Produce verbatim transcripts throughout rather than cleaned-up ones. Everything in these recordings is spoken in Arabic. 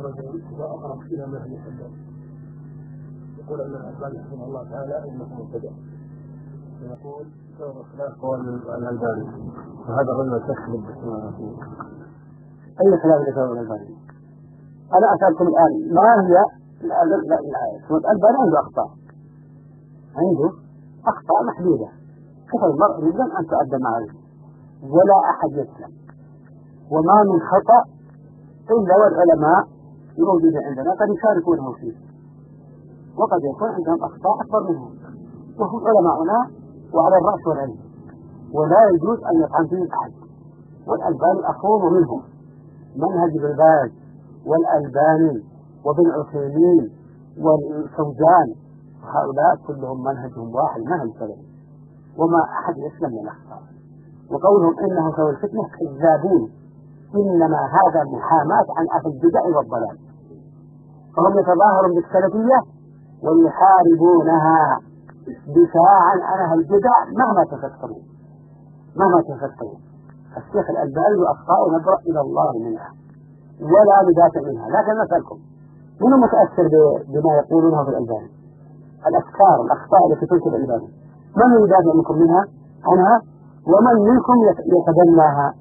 رجل إذا أقرب إلى ما هي حدث يقول أن الألباني رحمه الله تعالى إنه مبتدع، ويقول سبب الخلاف هو الألباني، وهذا الرجل تكذب أي خلاف لسبب الألباني؟ أنا أسألكم الآن ما هي الألباني عنده أخطاء، عنده أخطاء محدودة، كيف المرء يجب أن تؤدى معه ولا أحد يسلم، وما من خطأ إلا والعلماء الموجودين عندنا قد يشاركونه فيه، وقد يكون عندهم أخطاء أكبر منهم، وهم علماؤنا وعلى الرأس والعلم، ولا يجوز أن يطعن فيهم أحد. والألباني أخوهم منهم، منهج ابن باز والألباني وابن عثيمين والفوزان، هؤلاء كلهم منهجهم واحد، منهج سلفي، وما أحد يسلم من الأخطاء. وقولهم إنه سوى الفتنة كذابون، إنما هذا محاماة عن أهل البدع والضلال، فهم يتظاهرون بالسلفية ويحاربونها دفاعا عن أهل البدع مهما تفكروا مهما تفكروا. الشيخ الألباني أخطاء نبرأ إلى الله منها ولا ندافع منها، لكن نسألكم من متأثر بما يقولونه في الألباني؟ الأفكار الأخطاء التي تنشر الألباني من يدافع منكم منها عنها؟ ومن منكم يتبناها؟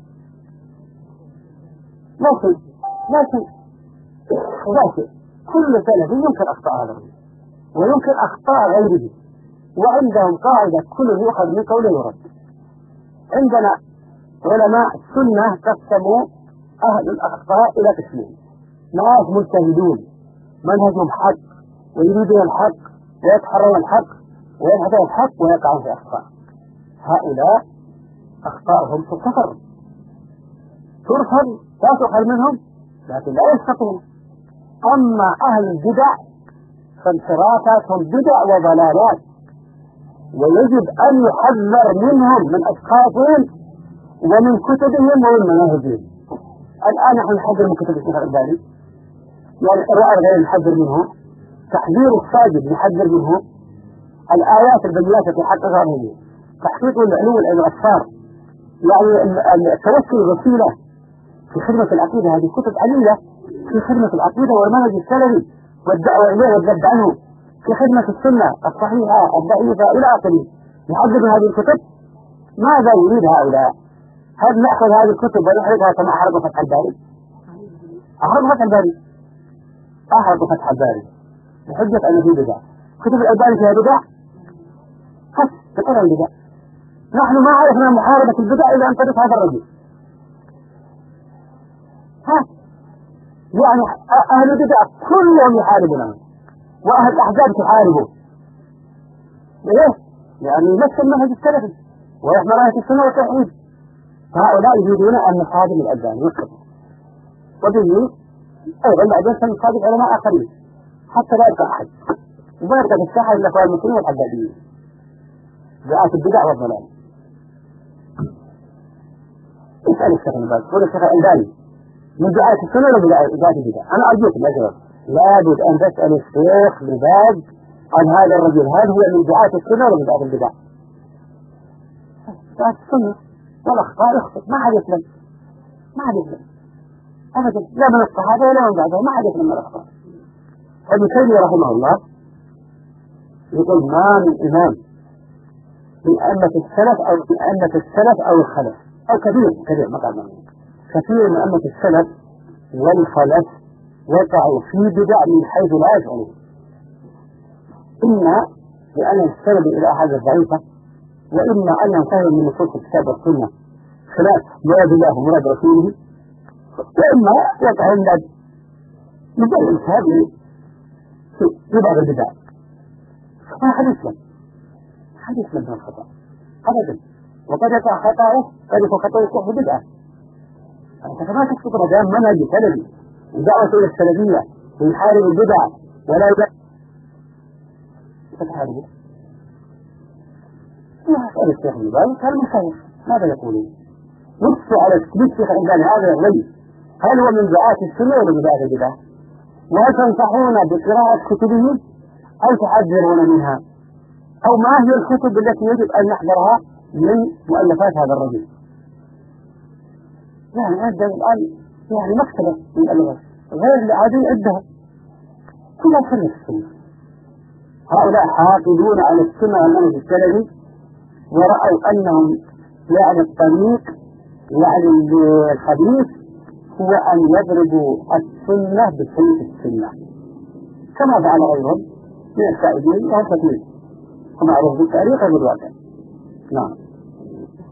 لا شيء لا شيء لا شيء. كل سلفي ينكر أخطاء هذا الرجل وينكر أخطاء غيره، وعندهم قاعدة كل يؤخذ من قوله يرد. عندنا علماء السنة قسموا أهل الأخطاء إلى قسمين: ناس مجتهدون منهجهم حق ويريدون الحق ويتحرون الحق ويبحثون الحق ويقعون في أخطاء، هؤلاء أخطاءهم تغتفر ترفض لا تؤخذ منهم لكن لا يسقطون. أما أهل البدع فانحرافاتهم بدع وضلالات، ويجب أن يحذر منهم من أشخاصهم ومن كتبهم ومن مناهجهم. الآن نحن نحذر من كتب الشيخ الألباني، يعني الرأي غير نحذر منه، تحذير الساجد نحذر منه، الآيات البينات في حق غيره، تحقيق العلو والأبصار، يعني التوسل الوسيلة في خدمة العقيدة. هذه كتب عليلة في خدمة العقيدة والمنهج السلفي والدعوة إليه والذب عنه، في خدمة السنة الصحيحة الضعيفة إلى آخره. نحذر من هذه الكتب. ماذا يريد هؤلاء؟ هل نأخذ هذه الكتب ونحرقها كما أحرقوا فتح الباري؟ أحرقوا فتح الباري أحرقوا فتح الباري بحجة أن في بدع. كتب الألباني فيها بدع؟ بس تقول البدع. نحن ما عرفنا محاربة البدع إلا أن تدرس هذا الرجل. ها يعني أهل البدع كلهم يحاربونهم، وأهل الأحزاب تحاربه. ليه؟ يعني يمثل منهج السلفي ويحمل راية السنة والتوحيد. فهؤلاء يريدون أن نصادم الألباني والكتب، وبه أيضا بعدين سنصادم علماء آخرين حتى لا يبقى أحد، وما يبقى بالساحة إلا أخوان المسلمين والحداديين دعاة البدع والضلال. اسأل الشيخ الألباني، قول الشيخ الألباني من دعاة السنة ولا دعاة البدع؟ أنا أرجوك لا جواب، لابد أن تسأل الشيخ لباز عن هذا الرجل، هل هو من دعاة السنة ولا من دعاة البدع؟ دعاة السنة والأخطاء يخطئ، ما حد يسلم ما حد يسلم أبدا، لا من الصحابة ولا من بعدهم، ما حد يسلم من الأخطاء. ابن تيمية رحمه الله يقول ما من إمام من أئمة السلف أو من أئمة السلف أو الخلف أو كثير كثير ما قال كثير من أئمة السلف والخلف وقعوا في بدع من حيث لا يشعرون، إما لأن السبب إلى أحد الضعيفة، وإما أنهم فهموا من نصوص الكتاب والسنة خلاف مراد الله ومراد رسوله، وإما يقع من بدء الإنسان في بعض البدع. ما حد يسلم حد يسلم من الخطأ أبدا، وقد يقع خطأه قد يكون خطأه يصح بدعة. أنت كما تكتب رجال منهج سلفي ودعوة إلى السلفية ويحارب البدع ولا يبقى تتحاربه. يسأل الشيخ الألباني قال مشايخ ماذا يقولون؟ نصوا على الشيخ الألباني هذا الغي، هل هو من دعاة السنة ولا من دعاة البدع؟ وهل تنصحون بقراءة كتبه أو تحذرون منها؟ أو ما هي الكتب التي يجب أن نحذرها من مؤلفات هذا الرجل؟ يعني هذا الآن يعني مكتبة من الألغاز غير العادي عدها كلها سنة السنة. هؤلاء حافظون على السنة والمنهج السلفي ورأوا أنهم يعني الطريق يعني الحديث هو أن يضربوا السنة بسيف السنة كما فعل غيرهم من السائدين وهم تكليف ومعروف بالتاريخ وبالواقع. نعم.